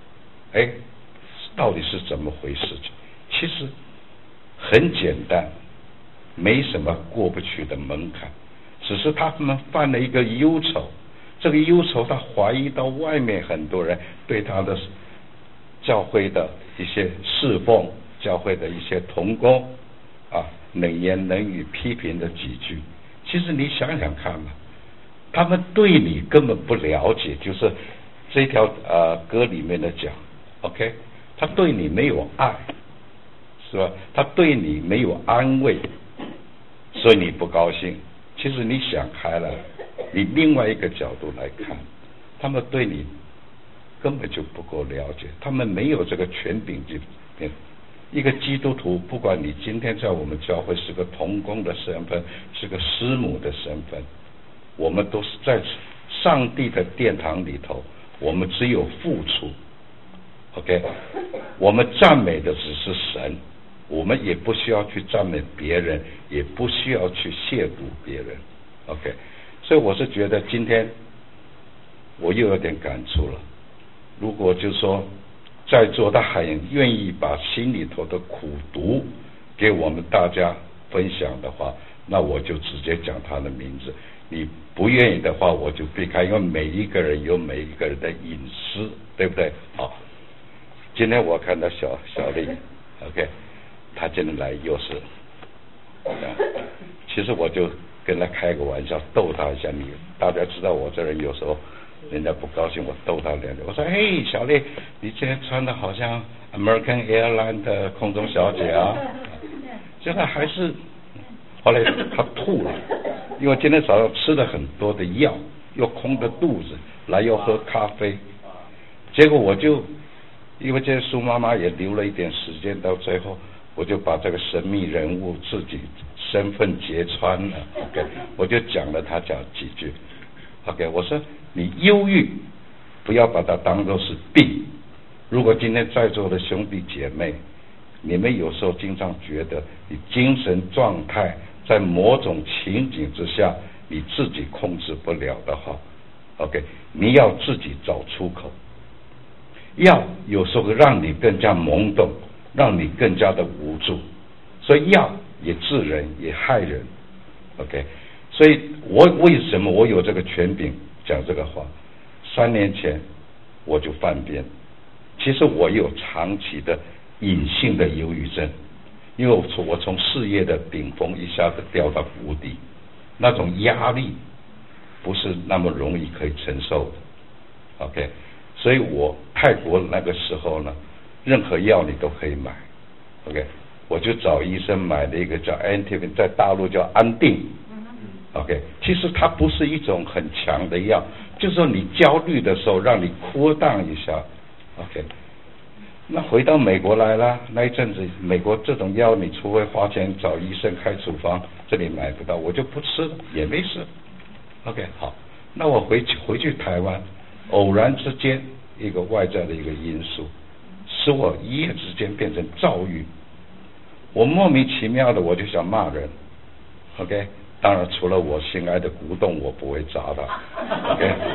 到底是怎么回事？其实很简单，没什么过不去的门槛，只是他们犯了一个忧愁。这个忧愁他怀疑到外面很多人对他的教会的一些侍奉，教会的一些同工冷言冷语批评的几句。其实你想想看嘛，他们对你根本不了解，就是这条歌里面的讲 OK， 他对你没有爱，是吧？他对你没有安慰，所以你不高兴。其实你想开了，你另外一个角度来看，他们对你根本就不够了解，他们没有这个权柄。一个基督徒，不管你今天在我们教会是个同工的身份，是个师母的身份，我们都是在上帝的殿堂里头，我们只有付出 OK， 我们赞美的只是神，我们也不需要去赞美别人，也不需要去亵渎别人 OK。 所以我是觉得今天我又有点感触了。如果就是说在座他很愿意把心里头的苦毒给我们大家分享的话，那我就直接讲他的名字。你不愿意的话我就避开，因为每一个人有每一个人的隐私，对不对？好，今天我看到小丽 OK， 她今天来又是其实我就跟她开个玩笑，逗她一下。大家知道我这人有时候人家不高兴，我逗他2句。我说：“嘿，小丽，你今天穿的好像 American Airlines 的空中小姐啊。”现在还是，后来他吐了，因为今天早上吃了很多的药，又空着肚子，来又喝咖啡。结果我就，因为这苏妈妈也留了一点时间，到最后我就把这个神秘人物自己身份揭穿了。OK， 我就讲了他讲几句。OK， 我说你忧郁不要把它当作是病。如果今天在座的兄弟姐妹，你们有时候经常觉得你精神状态在某种情景之下你自己控制不了的话 OK， 你要自己找出口。药有时候让你更加懵懂，让你更加的无助，所以药也治人也害人 OK。所以我为什么我有这个权柄讲这个话？3年前我就犯病，其实我有长期的隐性的忧郁症，因为我从事业的顶峰一下子掉到谷底，那种压力不是那么容易可以承受的 OK。 所以我泰国那个时候呢，任何药你都可以买 OK， 我就找医生买了一个叫 Antivin， 在大陆叫安定 OK， 其实它不是一种很强的药，就是说你焦虑的时候让你cool down一下 OK。 那回到美国来了，那一阵子美国这种药你除非花钱找医生开处方，这里买不到，我就不吃了也没事 OK。 好，那我回去台湾，偶然之间一个外在的一个因素使我一夜之间变成躁郁。 我莫名其妙的我就想骂人 ，OK， 当然除了我心爱的古董我不会砸他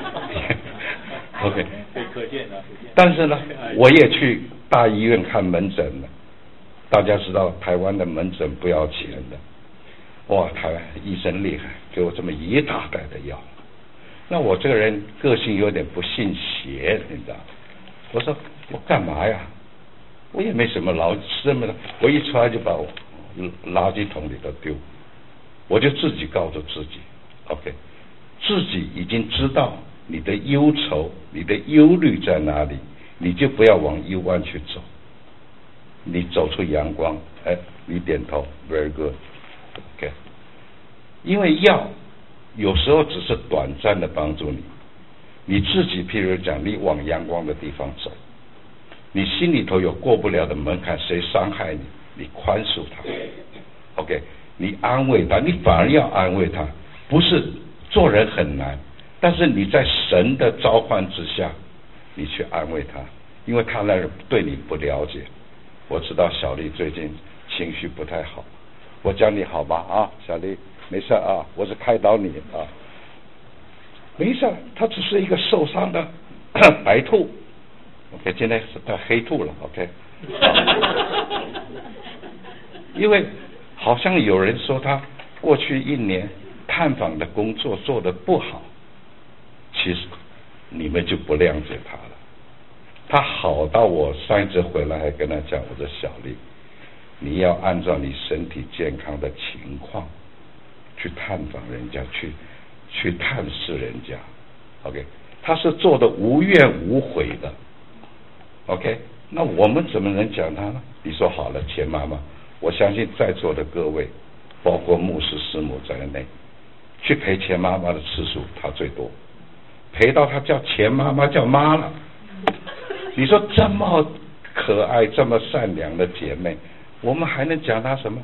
，OK， 可见的。 但是呢，我也去大医院看门诊了。大家知道台湾的门诊不要钱的，哇，台湾医生厉害，给我这么一大袋的药。那我这个人个性有点不信邪，你知道？我说我干嘛呀？我也没什么劳什么的，我一出来就把我垃圾桶里头丢，我就自己告诉自己 ，OK， 自己已经知道你的忧愁、你的忧虑在哪里，你就不要往幽暗去走。你走出阳光，哎，你点头 ，very good，OK。因为药有时候只是短暂的帮助你，你自己譬如讲，你往阳光的地方走，你心里头有过不了的门槛，谁伤害你，你宽恕他 ，OK， 你安慰他，你反而要安慰他，不是做人很难，但是你在神的召唤之下，你去安慰他，因为他那人对你不了解。我知道小丽最近情绪不太好，我讲你好吧啊，小丽没事啊，我是开导你啊，没事，他只是一个受伤的白兔 ，OK， 今天是他黑兔了 ，OK， 因为好像有人说他过去1年探访的工作做得不好，其实你们就不谅解他了。他好到我上一次回来还跟他讲，我说小丽，你要按照你身体健康的情况去探访人家，去探视人家 ，OK， 他是做的无怨无悔的 ，OK， 那我们怎么能讲他呢？你说好了，钱妈妈，我相信在座的各位，包括牧师师母在内，去陪钱妈妈的次数他最多，陪到他叫钱妈妈叫妈了。你说这么可爱、这么善良的姐妹，我们还能讲她什么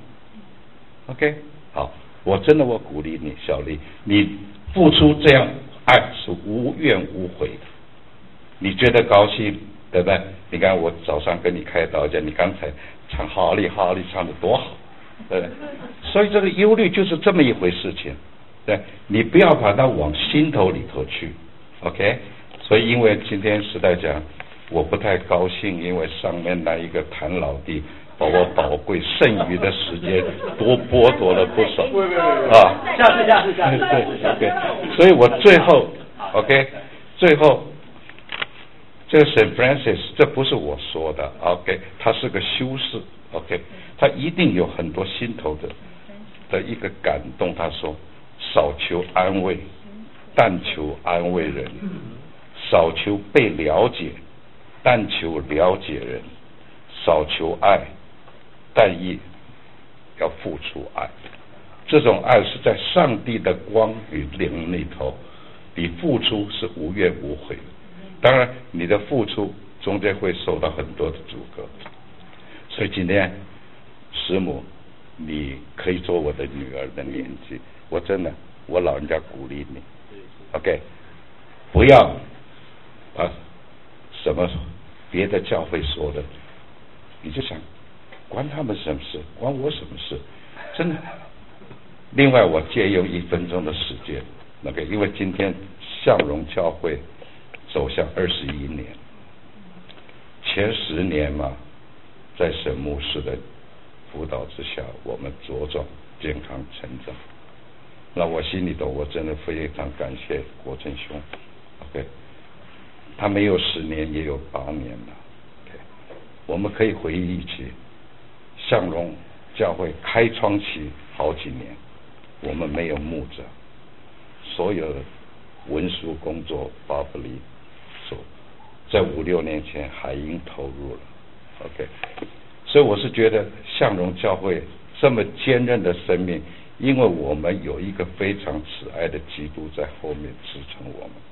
？OK， 好，我鼓励你，小丽，你付出这样爱是无怨无悔的，你觉得高兴，对不对？你看我早上跟你开导讲，你刚才唱哈利哈利唱得多好，对不对？所以这个忧虑就是这么一回事情，对，你不要把它往心头里头去 ，OK。所以因为今天时代讲，我不太高兴，因为上面那一个谭老弟把我宝贵剩余的时间多剥夺了不少啊！ 下次， 对 ，OK。所以我最后 ，OK， 最后这个 Saint Francis 这不是我说的 ，OK， 他是个修士 ，OK， 他一定有很多心头的一个感动。他说：少求安慰，但求安慰人；少求被了解，但求了解人；少求爱，但亦要付出爱。这种爱是在上帝的光与灵里头，你付出是无怨无悔的。当然，你的付出中间会受到很多的阻隔。所以今天师母，你可以做我的女儿的年纪，我真的，我老人家鼓励你 ，OK， 不要把什么别的教会说的，你就想关他们什么事，关我什么事？真的。另外，我借用1分钟的时间，因为今天向荣教会走向21年，前10年嘛，在沈牧师的辅导之下，我们茁壮健康成长。那我心里头，我真的非常感谢国珍兄 ，OK， 他没有10年，也有8年了 ，OK， 我们可以回忆起向荣教会开创期好几年，我们没有牧者，所有的文书工作巴布利所在5、6年前海英投入了 ，OK， 所以我是觉得向荣教会这么坚韧的生命，因为我们有一个非常慈爱的基督在后面支撑我们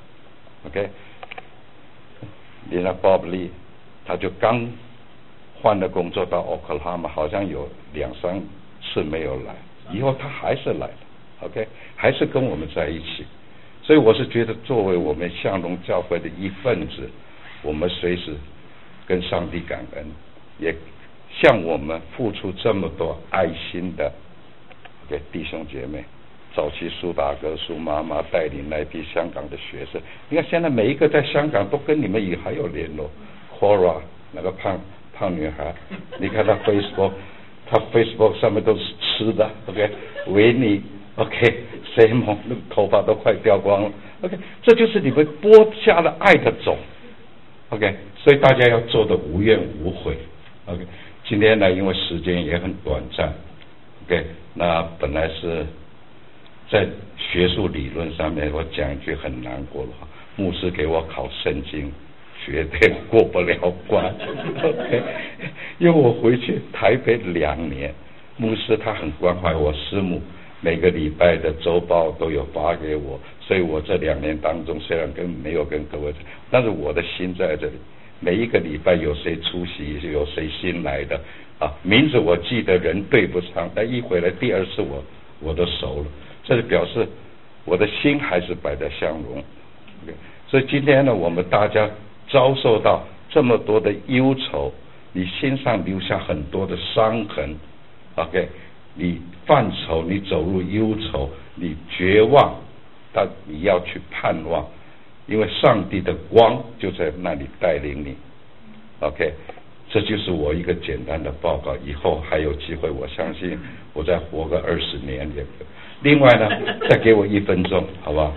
，OK， 你那巴布利他就刚换了工作到奥克拉荷马，好像有2、3次没有来，以后他还是来了 ，OK， 还是跟我们在一起。所以我是觉得，作为我们向荣教会的一份子，我们随时跟上帝感恩，也向我们付出这么多爱心的给弟兄姐妹。早期苏大哥、苏妈妈带领那批香港的学生，你看现在每一个在香港都跟你们也还有联络。Cora 那个胖女孩，你看她 Facebook 上面都是吃的 ，OK， 维尼 ，OK，Simon 那个头发都快掉光了 ，OK， 这就是你们播下了爱的种 ，OK， 所以大家要做的无怨无悔 ，OK， 今天呢，因为时间也很短暂 ，OK， 那本来是。在学术理论上面，我讲一句很难过的话：牧师给我考圣经，绝对过不了关。OK， 因为我回去台北2年，牧师他很关怀我师母，每个礼拜的周报都有发给我，所以我这2年当中虽然没有跟各位，但是我的心在这里。每一个礼拜有谁出席，有谁新来的啊，名字我记得，人对不上，但一回来第2次我都熟了。这是表示我的心还是摆在相容 ，OK， 所以今天呢，我们大家遭受到这么多的忧愁，你心上留下很多的伤痕 ，OK， 你犯愁，你走入忧愁，你绝望，但你要去盼望，因为上帝的光就在那里带领你 ，OK， 这就是我一个简单的报告，以后还有机会，我相信我再活个20年也。另外呢，再给我1分钟，好不好？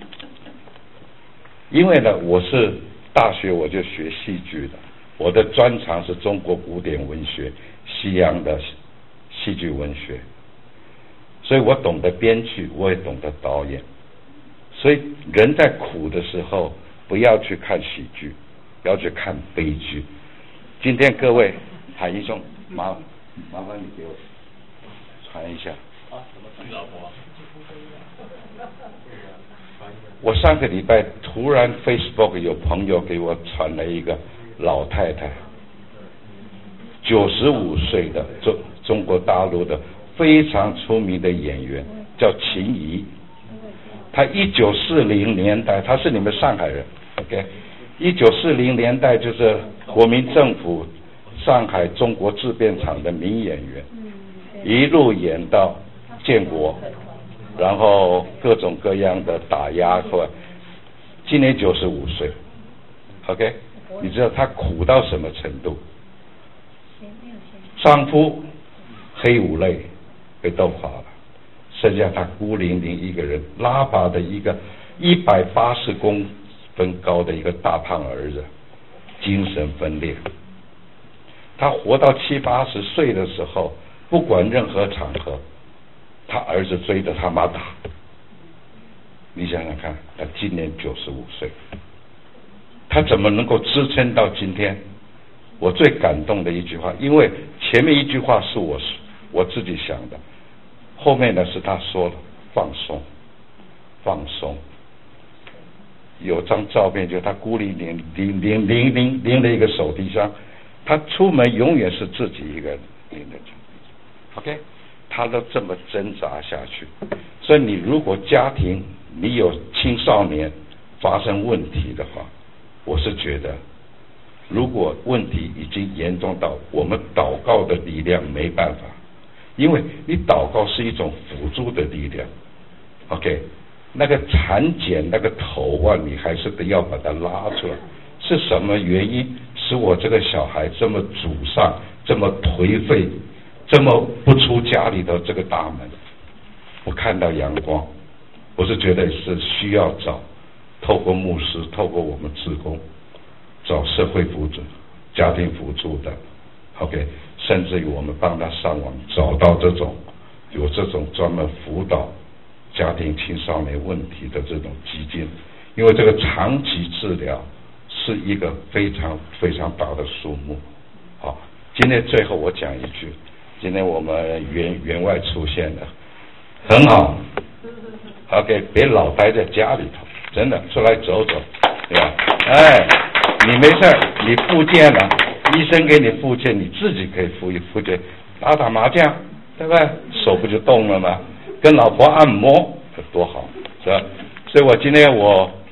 因为呢，我是大学我就学戏剧的，我的专长是中国古典文学、西洋的戏剧文学，所以我懂得编剧，我也懂得导演。所以人在苦的时候，不要去看喜剧，要去看悲剧。今天各位，海一兄，麻烦你给我传一下。我上个礼拜突然 Facebook 有朋友给我传了一个老太太，95岁的中国大陆的非常出名的演员，叫秦怡。她1940年代，她是你们上海人 ，OK，1940年代就是国民政府上海中国制片厂的名演员，一路演到建国，然后各种各样的打压，今年95岁 ，OK， 你知道她苦到什么程度？丈夫黑五类被斗垮了，剩下她孤零零一个人，拉拔的一个180公分高的一个大胖儿子，精神分裂。她活到70、80岁的时候，不管任何场合，他儿子追着他妈打。你想想看，他今年95岁，他怎么能够支撑到今天？我最感动的一句话，因为前面一句话是我自己想的，后面呢是他说的放松，放松。有张照片，就他孤零零拎了一个手提箱，他出门永远是自己一个人拎着走 ，OK。他都这么挣扎下去，所以你如果家庭你有青少年发生问题的话，我是觉得，如果问题已经严重到我们祷告的力量没办法，因为你祷告是一种辅助的力量 ，OK， 那个产检那个头啊，你还是得要把它拉出来。是什么原因使我这个小孩这么沮丧，这么颓废？这么不出家里的这个大门，不看到阳光，我是觉得是需要透过牧师，透过我们志工，找社会辅助、家庭辅助的 ，OK， 甚至于我们帮他上网找到有这种专门辅导家庭青少年问题的这种基金，因为这个长期治疗是一个非常非常大的数目。好，今天最后我讲一句。今天我们员外出现了，很好 ，OK， 别老待在家里头，真的出来走走，对吧？哎，你没事你复健了，医生给你复健，你自己可以复健，打麻将，对不对？手不就动了吗？跟老婆按摩，多好，是吧？所以我今天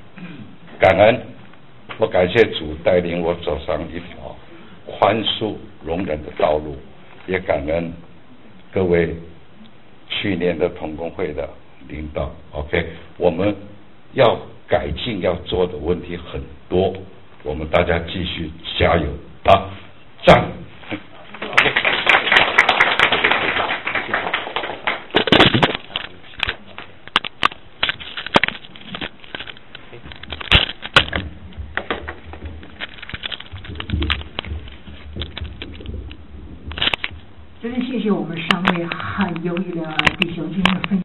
感恩，我感谢主带领我走上一条宽恕容忍的道路，也感恩各位去年的同工会的领导。OK， 我们要改进要做的问题很多，我们大家继续加油啊！赞。 真的谢谢我们3位很优异的弟兄今天的分享。